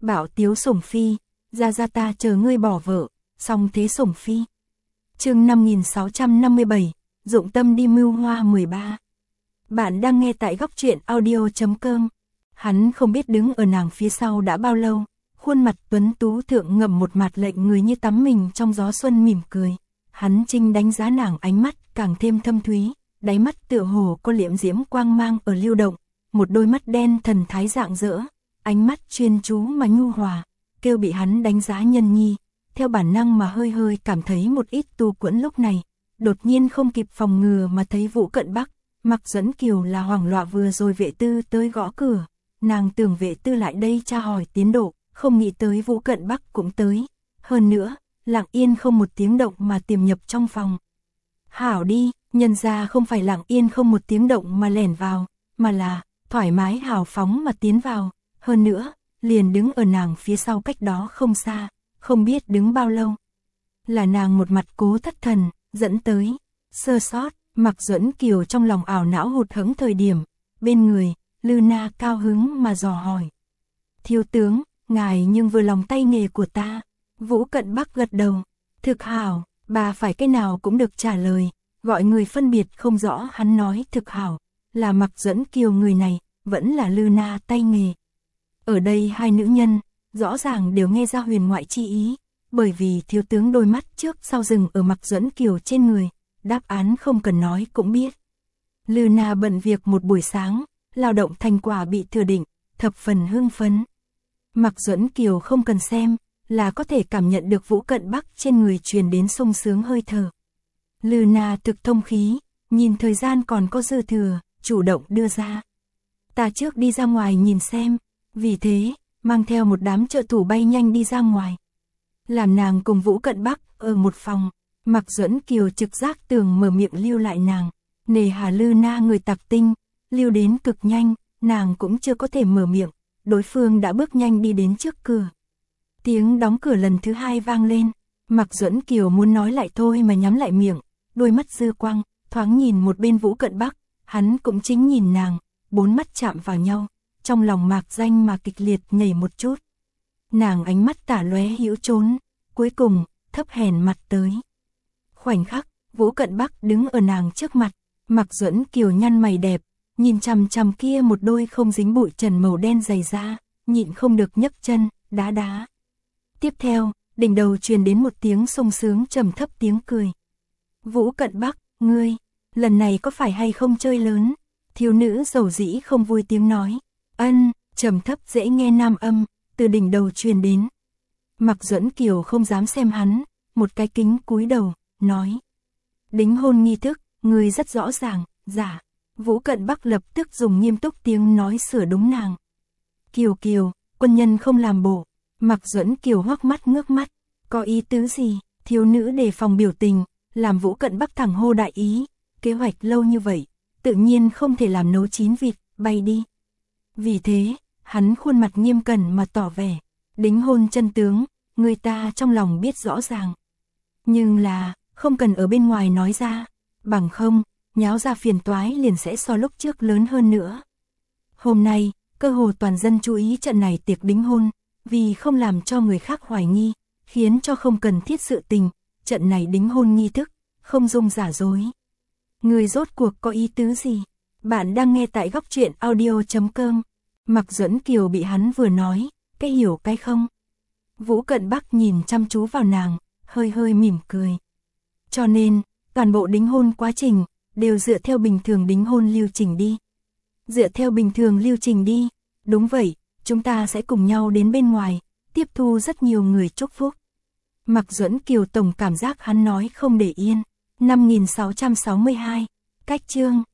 Bảo Tiếu Sủng Phi, ra ta chờ ngươi bỏ vợ, song thế Sủng Phi. Chương 5657, dụng tâm đi mưu hoa 13. Bạn đang nghe tại góc truyện audio.com. Hắn không biết đứng ở nàng phía sau đã bao lâu, khuôn mặt tuấn tú thượng ngậm một mặt lệnh người như tắm mình trong gió xuân mỉm cười. Hắn trinh đánh giá nàng, ánh mắt càng thêm thâm thúy, đáy mắt tựa hồ có liễm diễm quang mang ở lưu động, một đôi mắt đen thần thái rạng rỡ, ánh mắt chuyên chú mà nhu hòa, kêu bị hắn đánh giá nhân nhi, theo bản năng mà hơi hơi cảm thấy một ít tu quẫn. Lúc này, đột nhiên không kịp phòng ngừa mà thấy Vũ Cận Bắc, Mặc Duẫn Kiều là hoảng loạn vừa rồi vệ tư tới gõ cửa, nàng tưởng vệ tư lại đây tra hỏi tiến độ, không nghĩ tới Vũ Cận Bắc cũng tới, hơn nữa, lặng yên không một tiếng động mà tiềm nhập trong phòng. Hảo đi, nhân ra không phải lặng yên không một tiếng động mà lẻn vào, mà là thoải mái hào phóng mà tiến vào, hơn nữa, liền đứng ở nàng phía sau cách đó không xa, không biết đứng bao lâu. Là nàng một mặt cố thất thần, dẫn tới, sơ sót, Mặc Duẫn Kiều trong lòng ảo não hụt hẫng thời điểm, bên người, Lư Na cao hứng mà dò hỏi. Thiếu tướng, ngài nhưng vừa lòng tay nghề của ta. Vũ Cận Bắc gật đầu, thực hảo, bà phải cái nào cũng được trả lời, gọi người phân biệt không rõ hắn nói thực hảo, là Mặc Duẫn Kiều người này, vẫn là Lư Na tay nghề. Ở đây hai nữ nhân, rõ ràng đều nghe ra huyền ngoại chi ý, bởi vì thiếu tướng đôi mắt trước sau dừng ở Mặc Duẫn Kiều trên người, đáp án không cần nói cũng biết. Lư Na bận việc một buổi sáng, lao động thành quả bị thừa định, thập phần hưng phấn. Mặc Duẫn Kiều không cần xem, là có thể cảm nhận được Vũ Cận Bắc trên người truyền đến sung sướng hơi thở. Lư Na thực thông khí, nhìn thời gian còn có dư thừa, chủ động đưa ra. Ta trước đi ra ngoài nhìn xem, vì thế, mang theo một đám trợ thủ bay nhanh đi ra ngoài. Làm nàng cùng Vũ Cận Bắc ở một phòng, Mặc Duẫn Kiều trực giác tưởng mở miệng lưu lại nàng, nề hà Lư Na người tặc tinh, lưu đến cực nhanh, nàng cũng chưa có thể mở miệng, đối phương đã bước nhanh đi đến trước cửa. Tiếng đóng cửa lần thứ hai vang lên, Mặc Duẫn Kiều muốn nói lại thôi mà nhắm lại miệng, đôi mắt dư quang, thoáng nhìn một bên Vũ Cận Bắc, hắn cũng chính nhìn nàng, bốn mắt chạm vào nhau, trong lòng mạc danh mà kịch liệt nhảy một chút. Nàng ánh mắt tả lóe hữu trốn, cuối cùng, thấp hèn mặt tới. Khoảnh khắc, Vũ Cận Bắc đứng ở nàng trước mặt, Mặc Duẫn Kiều nhăn mày đẹp, nhìn chằm chằm kia một đôi không dính bụi trần màu đen dày da, nhịn không được nhấc chân, đá đá. Tiếp theo, đỉnh đầu truyền đến một tiếng sung sướng trầm thấp tiếng cười. Vũ Cận Bắc, ngươi, lần này có phải hay không chơi lớn? Thiếu nữ dầu dĩ không vui tiếng nói. Ân, trầm thấp dễ nghe nam âm, từ đỉnh đầu truyền đến. Mặc Duẫn Kiều không dám xem hắn, một cái kính cúi đầu, nói. Đính hôn nghi thức, ngươi rất rõ ràng, dạ. Vũ Cận Bắc lập tức dùng nghiêm túc tiếng nói sửa đúng nàng. Kiều Kiều, quân nhân không làm bộ. Mặc Duẫn Kiều hoắc mắt ngước mắt, có ý tứ gì? Thiếu nữ đề phòng biểu tình, làm Vũ Cận Bắc thẳng hô đại ý, kế hoạch lâu như vậy, tự nhiên không thể làm nấu chín vịt, bay đi. Vì thế, hắn khuôn mặt nghiêm cẩn mà tỏ vẻ, đính hôn chân tướng, người ta trong lòng biết rõ ràng. Nhưng là, không cần ở bên ngoài nói ra, bằng không, nháo ra phiền toái liền sẽ so lúc trước lớn hơn nữa. Hôm nay, cơ hồ toàn dân chú ý trận này tiệc đính hôn, vì không làm cho người khác hoài nghi, khiến cho không cần thiết sự tình, trận này đính hôn nghi thức, không dung giả dối. Người rốt cuộc có ý tứ gì? Bạn đang nghe tại góc truyện audio.com. Mặc Duẫn Kiều bị hắn vừa nói, cái hiểu cái không. Vũ Cận Bắc nhìn chăm chú vào nàng, hơi hơi mỉm cười. Cho nên, toàn bộ đính hôn quá trình, đều dựa theo bình thường đính hôn lưu trình đi. Dựa theo bình thường lưu trình đi, đúng vậy, chúng ta sẽ cùng nhau đến bên ngoài, tiếp thu rất nhiều người chúc phúc. Mặc Duẫn Kiều tổng cảm giác hắn nói không để yên. 5662, cách chương.